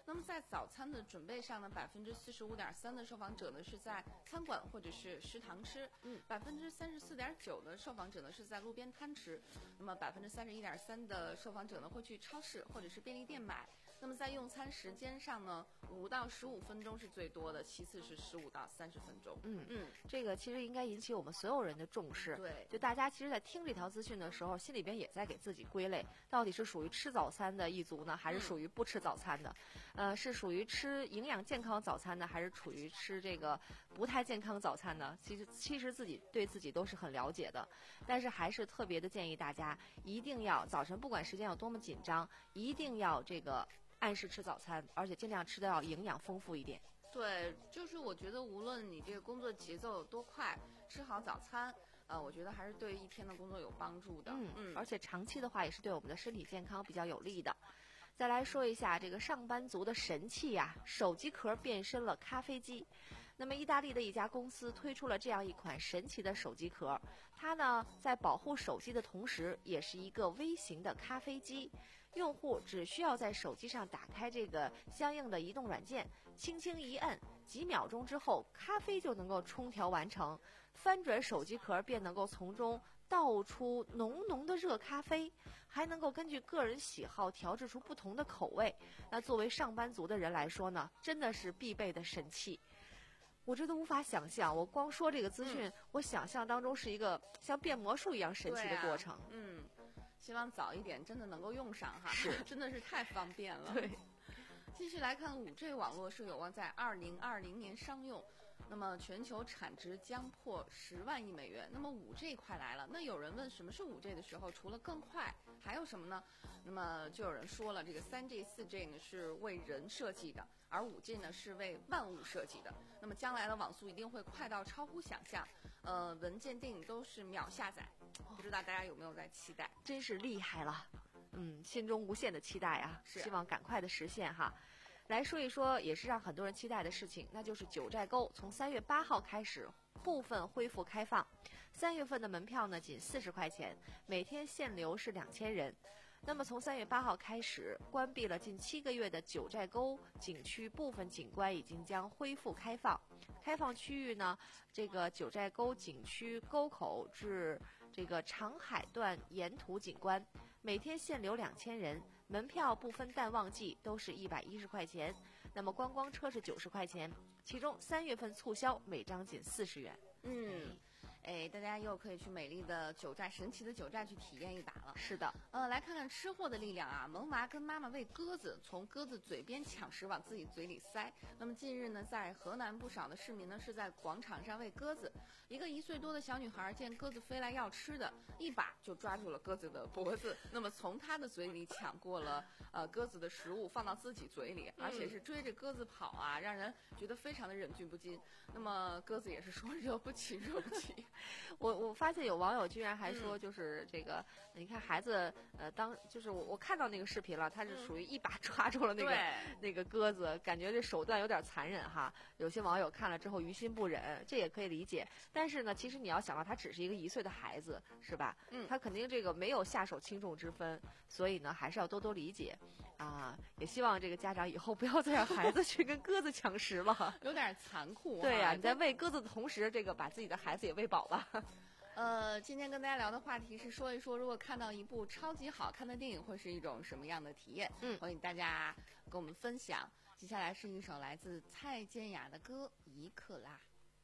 那么在早餐的准备上呢，百分之四十五点三的受访者呢是在餐馆或者是食堂吃， 嗯， 百分之三十四点九的受访者呢是在路边摊吃，那么百分之三十一点三的受访者呢会去超市或者是便利店买。那么在用餐时间上呢，五到十五分钟是最多的，其次是十五到三十分钟。 嗯嗯， 这个其实应该引起我们所有人的重视。 对， 就大家其实，在听这条资讯的时候，心里边也在给自己归类，到底是属于吃早餐的一族呢，还是属于不吃早餐的？嗯、呃，是属于吃营养健康早餐呢，还是处于吃这个不太健康早餐呢？其实，其实自己对自己都是很了解的，但是还是特别的建议大家一定要早晨，不管时间有多么紧张，一定要这个按时吃早餐，而且尽量吃的要营养丰富一点。 对，就是我觉得无论你这个工作节奏有多快，吃好早餐，呃，我觉得还是对一天的工作有帮助的。 嗯嗯， 而且长期的话也是对我们的身体健康比较有利的。再来说一下这个上班族的神器呀、啊，手机壳变身了咖啡机。那么意大利的一家公司推出了这样一款神奇的手机壳，它呢在保护手机的同时，也是一个微型的咖啡机。用户只需要在手机上打开这个相应的移动软件，轻轻一摁，几秒钟之后，咖啡就能够冲调完成。翻转手机壳便能够从中倒出浓浓的热咖啡，还能够根据个人喜好调制出不同的口味。那作为上班族的人来说呢，真的是必备的神器。我这都无法想象，我光说这个资讯、嗯，我想象当中是一个像变魔术一样神奇的过程。 啊、嗯，希望早一点真的能够用上哈， 是真的是太方便了。 对， 继续来看 五 G 网络是有望在二零二零年商用。那么全球产值将破十万亿美元。那么 五 G 快来了，那有人问什么是 五 G 的时候，除了更快还有什么呢？那么就有人说了，这个 三 G 四 G 呢是为人设计的，而 五 G 呢是为万物设计的。那么将来的网速一定会快到超乎想象，呃，文件电影都是秒下载，不知道大家有没有在期待？ 真是厉害了，嗯，心中无限的期待啊，希望赶快的实现哈。来说一说也是让很多人期待的事情，那就是九寨沟从三月八号开始部分恢复开放。三月份的门票呢仅四十块钱，每天限流是两千人。那么从三月八号开始，关闭了近七个月的九寨沟景区部分景观已经将恢复开放。开放区域呢，这个九寨沟景区沟口至这个长海段沿途景观，每天限流两千人。门票不分淡旺季都是一百一十块钱，那么观光车是九十块钱，其中三月份促销每张仅四十元。 嗯，哎，大家又可以去美丽的九寨、神奇的九寨去体验一把了。 是的， 呃，来看看吃货的力量啊！萌娃跟妈妈喂鸽子，从鸽子嘴边抢食往自己嘴里塞。那么近日呢，在河南不少的市民呢是在广场上喂鸽子。一个一岁多的小女孩见鸽子飞来要吃的，一把就抓住了鸽子的脖子，那么从她的嘴里抢过了呃鸽子的食物，放到自己嘴里，而且是追着鸽子跑啊，让人觉得非常的忍俊不禁。那么鸽子也是说惹不起，惹不起。 我我发现有网友居然还说，就是这个，嗯、你看孩子，呃，当就是我我看到那个视频了，他是属于一把抓住了那个、嗯、那个鸽子，感觉这手段有点残忍哈。有些网友看了之后于心不忍，这也可以理解。但是呢，其实你要想到他只是一个一岁的孩子，是吧？ 嗯， 他肯定这个没有下手轻重之分，所以呢，还是要多多理解啊。也希望这个家长以后不要再让孩子去跟鸽子抢食了， 有点残酷。 对呀、啊，你在喂鸽子的同时，这个把自己的孩子也喂饱吧。 呃，今天跟大家聊的话题是说一说，如果看到一部超级好看的电影，会是一种什么样的体验？ 嗯， 欢迎大家跟我们分享。接下来是一首来自蔡健雅的歌《一克拉》。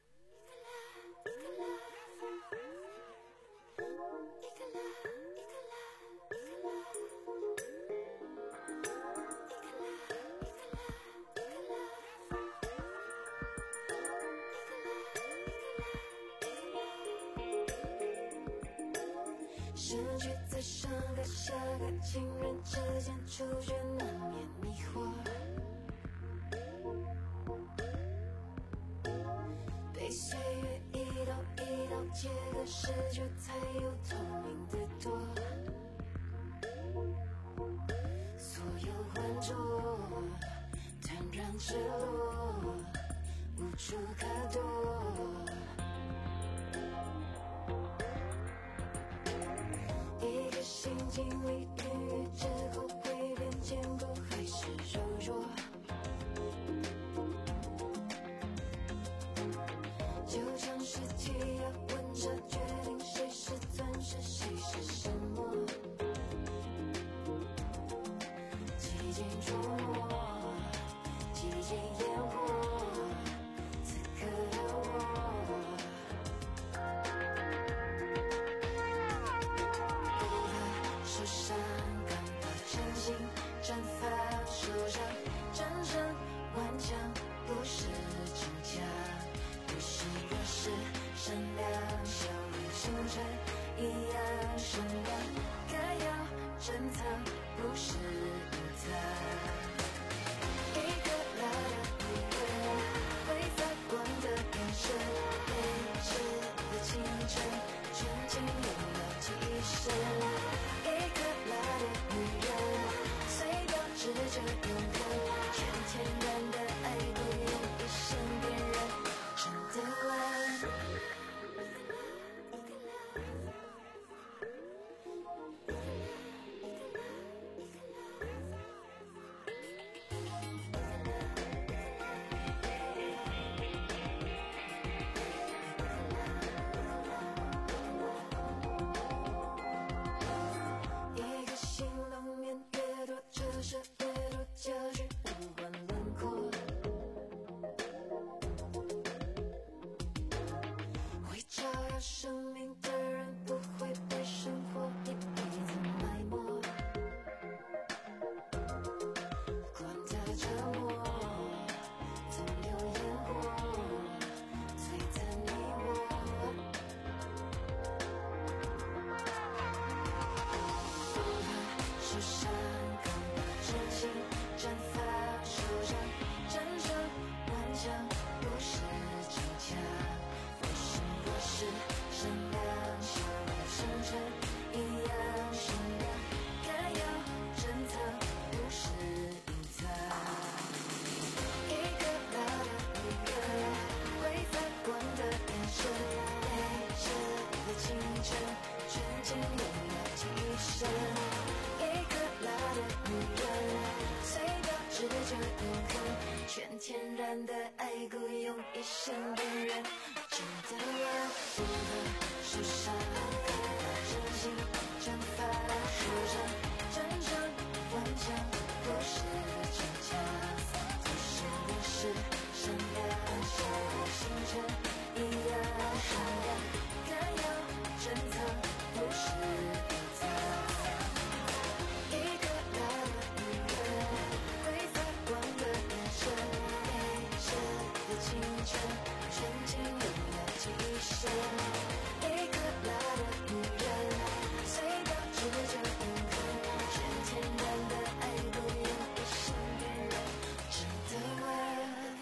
失去在上个下个情人之间触觉难免迷惑，被岁月一刀一刀切割，失去才有透明的多，所有浑浊坦然赤裸，无处可躲。一个心经历孕育之后会变坚固还是柔弱， 善良，该要珍藏，不是隐藏。一个老的女人，会发光的眼神，黑色的青春，纯净永留几生。一个老的女人，碎掉指着永恒，全天然的爱不用一生辨认，真的晚。一个新楼面越多，折射越多焦距，无关轮廓。会照耀生命的人，不会被生活一辈子埋没。管它折磨，总有烟火璀璨你我。不怕受伤，更怕真心绽放，手上真正顽强，不是逞强。我是我是善良，笑容深沉一样善良，该要珍藏，不是隐藏。一个老的女人，会发光的眼神，黑色的青春，纯净永留几生。一个老的女人，碎掉指着永恒，全天然的爱不用一生辨认，真的晚。不怕受伤，更怕真心绽放，手上真正顽强，不是逞强。我是我是善良，笑容星辰一样善良，该要珍藏，不是隐藏。一个老的女人，会发光的眼神，黑色的青春，纯净永留几生。一个老的女人，碎掉指着永恒，全天然的爱不用一生辨认，真的晚。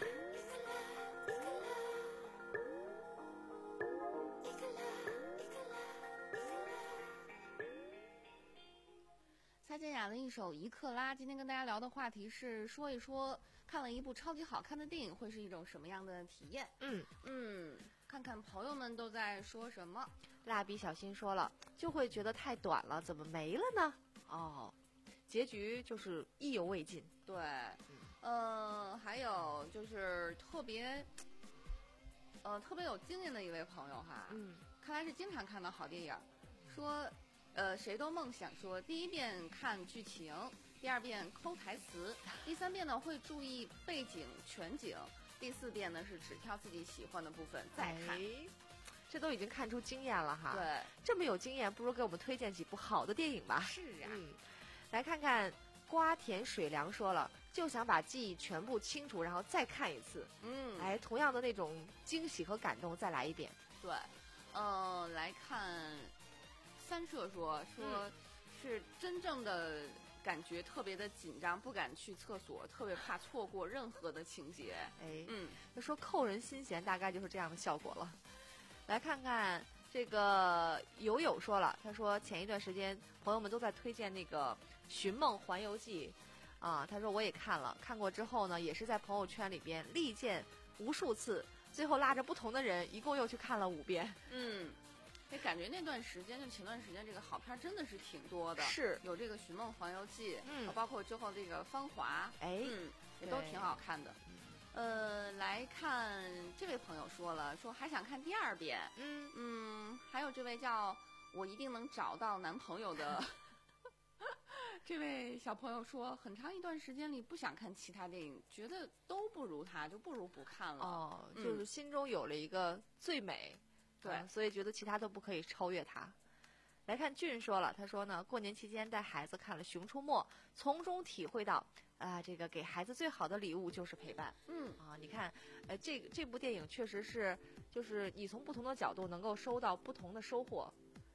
蔡健雅的一首《一克拉》，今天跟大家聊的话题是说一说看了一部超级好看的电影会是一种什么样的体验。 嗯嗯，看看朋友们都在说什么。 蜡笔小新说了，就会觉得太短了，怎么没了呢？哦，结局就是意犹未尽。 对，呃，还有就是特别，呃，特别有经验的一位朋友哈， 嗯， 看来是经常看到好电影，说，呃，谁都梦想说，第一遍看剧情，第二遍抠台词，第三遍呢会注意背景全景，第四遍呢是只挑自己喜欢的部分再看。 哎，这都已经看出经验了哈。 对， 这么有经验，不如给我们推荐几部好的电影吧。 是啊， 嗯，来看看瓜田水凉说了，就想把记忆全部清除，然后再看一次。 嗯， 哎，同样的那种惊喜和感动，再来一遍。 对，嗯、来看三社说说、 嗯、 是真正的感觉特别的紧张，不敢去厕所，特别怕错过任何的情节。 哎， 嗯， 就说扣人心弦，大概就是这样的效果了。来看看这个友友说了，他说前一段时间朋友们都在推荐那个《寻梦环游记》，啊，他说我也看了，看过之后呢，也是在朋友圈里边力荐无数次，最后拉着不同的人，一共又去看了五遍。 嗯。也感觉那段时间，就前段时间，这个好片真的是挺多的。 是， 有这个《寻梦环游记》， 嗯， 包括之后这个《芳华》， 哎， 嗯，也都挺好看的。呃，来看这位朋友说了，说还想看第二遍。 嗯嗯，还有这位叫我一定能找到男朋友的这位小朋友说，很长一段时间里不想看其他电影，觉得都不如他，就不如不看了。 哦，就是心中有了一个最美。嗯对、 嗯，所以觉得其他都不可以超越它。来看俊说了，他说呢，过年期间带孩子看了《熊出没》，从中体会到啊、呃，这个给孩子最好的礼物就是陪伴。 嗯啊，你看，呃，这这部电影确实是，就是你从不同的角度能够收到不同的收获。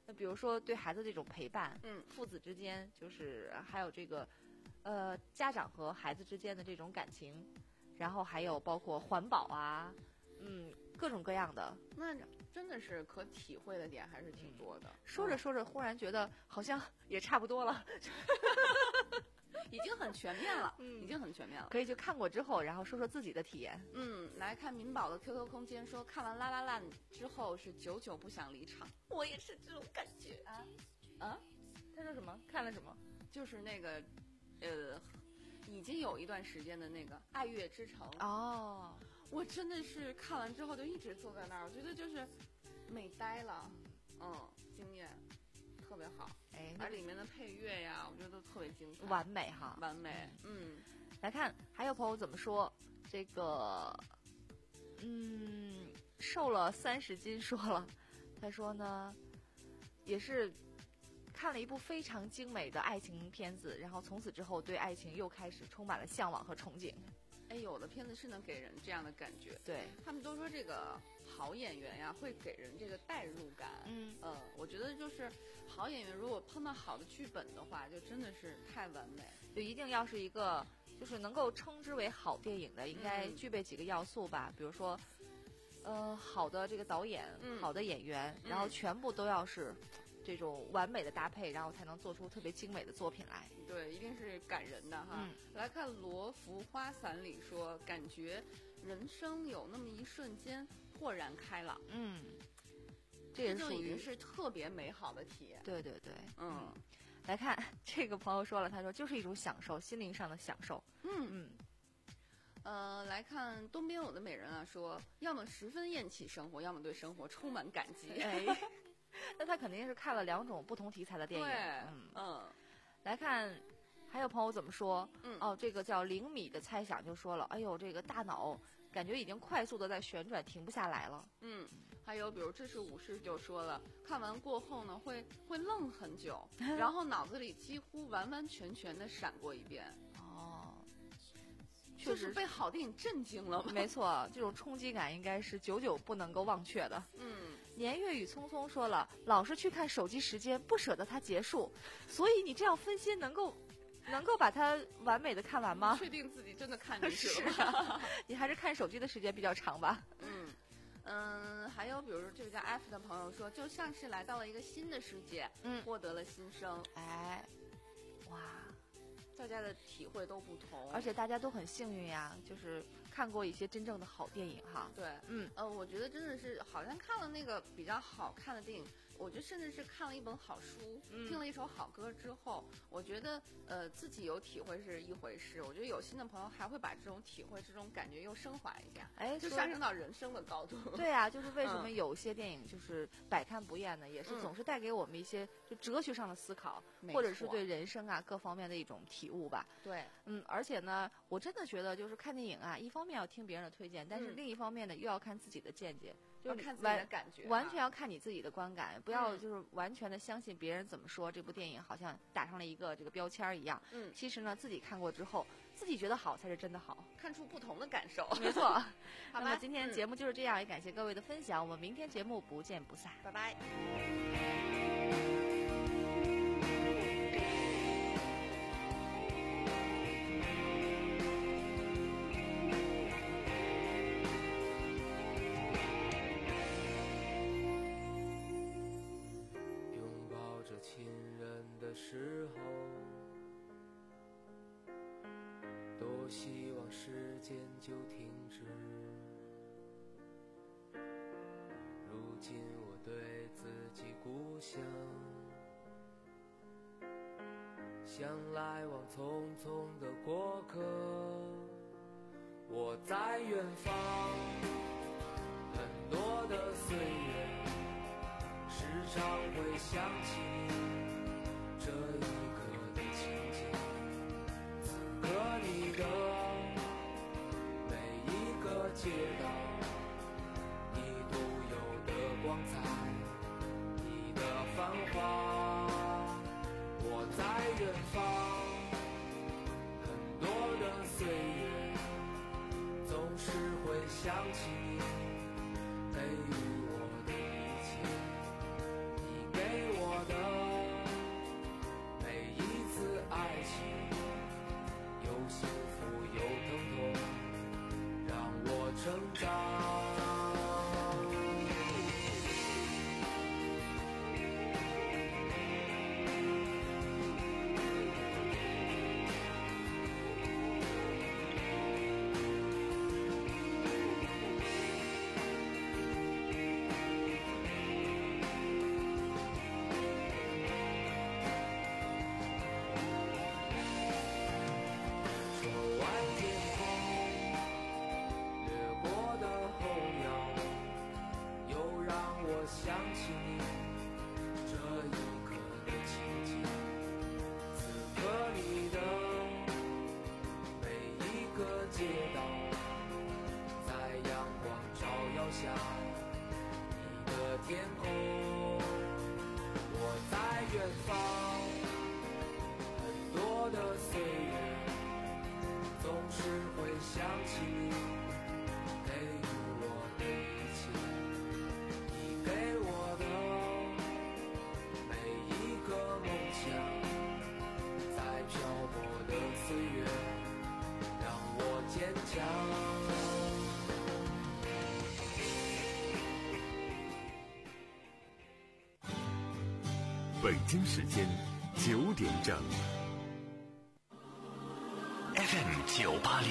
那比如说对孩子这种陪伴， 嗯， 父子之间就是还有这个，呃，家长和孩子之间的这种感情，然后还有包括环保啊，嗯，各种各样的。 那真的是可体会的点还是挺多的。 说着说着，忽然觉得好像也差不多了。 已经很全面了， 嗯， 已经很全面了。 可以去看过之后，然后说说自己的体验。 嗯，来看民宝的 Q Q 空间说，看完《拉拉烂》之后是久久不想离场。我也是这种感觉啊啊！他说什么？看了什么？ 就是那个，呃，已经有一段时间的那个《爱乐之城》 哦。 我真的是看完之后就一直坐在那儿，我觉得就是美呆了，嗯，惊艳。特别好， 哎， 而里面的配乐呀，我觉得都特别精彩， 完美哈， 完美。嗯， 来看还有朋友怎么说，这个，嗯，瘦了三十斤说了，他说呢，也是看了一部非常精美的爱情片子，然后从此之后对爱情又开始充满了向往和憧憬。 哎，有的片子是能给人这样的感觉， 对他们都说这个好演员呀会给人这个代入感。 嗯嗯，我觉得就是好演员如果碰到好的剧本的话，就真的是太完美。 就一定要是一个就是能够称之为好电影的，应该具备几个要素吧，嗯、比如说，呃，好的这个导演， 嗯、 好的演员，然后全部都要是这种完美的搭配，然后才能做出特别精美的作品来。 对，一定是感人的哈。 嗯、 来看罗浮花伞里说，感觉人生有那么一瞬间豁然开朗。 嗯，这也属于是特别美好的体验。 对对对， 嗯。 嗯，来看这个朋友说了，他说就是一种享受，心灵上的享受。 嗯嗯。 呃，来看东边有的美人啊，说要么十分厌弃生活，要么对生活充满感激。 哎，那他肯定是看了两种不同题材的电影。 对， 嗯嗯。 来看，还有朋友怎么说？ 嗯， 哦，这个叫灵米的猜想就说了，哎呦，这个大脑感觉已经快速的在旋转，停不下来了。 嗯，还有比如这是武士就说了，看完过后呢，会会愣很久，然后脑子里几乎完完全全的闪过一遍。 哦。 就是被好电影震惊了吧？ 没错，这种冲击感应该是久久不能够忘却的。 嗯， 年月与匆匆说了，老是去看手机时间，不舍得它结束，所以你这样分心能够能够把它完美的看完吗？ 确定自己真的看进去了是啊，你还是看手机的时间比较长吧？ 嗯嗯，还有比如说这个叫 F 的朋友说，就像是来到了一个新的世界， 嗯， 获得了新生。 哎，哇。 大家的体会都不同， 而且大家都很幸运呀，就是看过一些真正的好电影哈。 对， 嗯， 呃，我觉得真的是好像看了那个比较好看的电影，我觉得甚至是看了一本好书， 嗯、 听了一首好歌之后，我觉得呃自己有体会是一回事，我觉得有心的朋友还会把这种体会、这种感觉又升华一下， 哎， 就上升到人生的高度。 对啊，就是为什么有些电影就是百看不厌呢？嗯、也是总是带给我们一些就哲学上的思考， 嗯、 或者是对人生啊各方面的一种体悟吧。 对， 嗯，而且呢，我真的觉得就是看电影啊，一方面要听别人的推荐，但是另一方面呢，又要看自己的见解。就是看自己的感觉、啊， 完全要看你自己的观感，不要就是完全的相信别人怎么说。这部电影好像打上了一个这个标签一样。 嗯， 其实呢，自己看过之后，自己觉得好才是真的好， 看出不同的感受。 没错。 好吧， 那么今天节目就是这样，也感谢各位的分享，我们明天节目不见不散， 拜拜。 亲人的时候，多希望时间就停止。如今我对自己故乡，像来往匆匆的过客。我在远方，很多的岁月时常会想起这一刻的情景，此刻你的每一个街道，你独有的光彩，你的繁华。我在远方，很多的岁月总是会想起你给予我的一切，你给我成长。想起你这一刻的情景，此刻你的每一个街道，在阳光照耀下，你的天空，我在远方，很多的岁月，总是会想起你，给予我的一切。给我的每一个梦想，在漂泊的岁月让我坚强。 北京时间九点整 ，F M 九八六。